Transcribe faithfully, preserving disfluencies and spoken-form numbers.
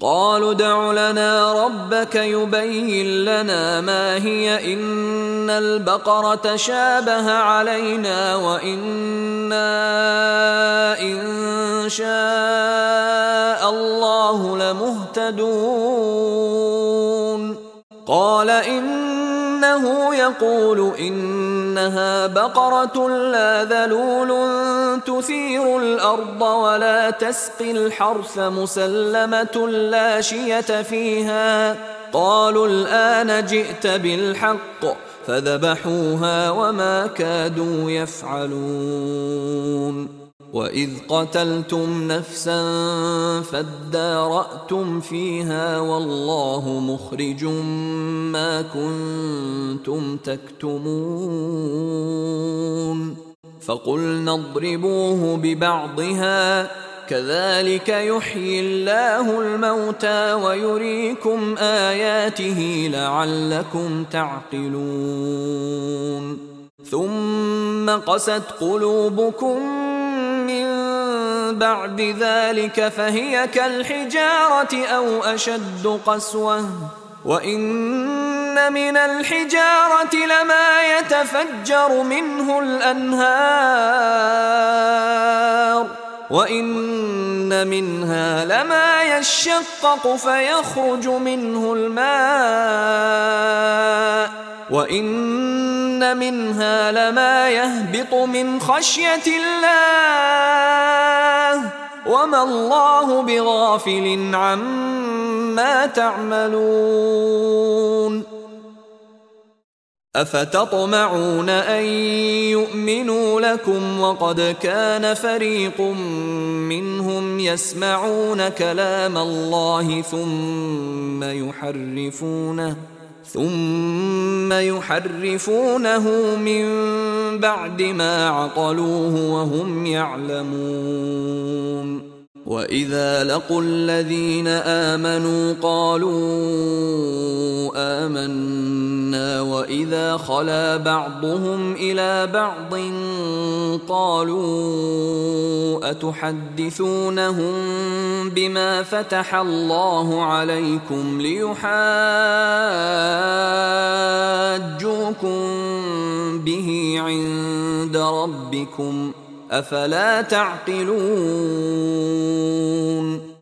قالوا ادع لنا ربك يبين لنا ما هي إن البقرة شابه علينا وإنا إن شاء الله لمهتدون. قال إنه يقول إنها بقرة لا ذلول تثير الأرض ولا تسقي الحرث مسلمة لا شية فيها. قالوا الآن جئت بالحق فذبحوها وما كادوا يفعلون. وإذ قتلتم نفسا فادارأتم فيها والله مخرج ما كنتم تكتمون. فقلنا اضربوه ببعضها كذلك يحيي الله الموتى ويريكم آياته لعلكم تعقلون. ثم قست قلوبكم من بعد ذلك فهي كالحجارة أو أشد قسوة وإن من الحجارة لما يتفجر منه الأنهار وإن منها لما يشقق فيخرج منه الماء وإن منها لما يهبط من خشية الله وما الله بغافل عما تعملون. أفتطمعون أن يؤمنوا لكم وقد كان فريق منهم يسمعون كلام الله ثم يحرفونه ثم يحرفونه من بعد ما عقلوه وهم يعلمون. وإذا لقوا الذين آمنوا قالوا آمنا وإذا خلا بعضهم إلى بعض قالوا أتحدثونهم بما فتح الله عليكم ليحاجوكم به عند ربكم أفلا تعقلون.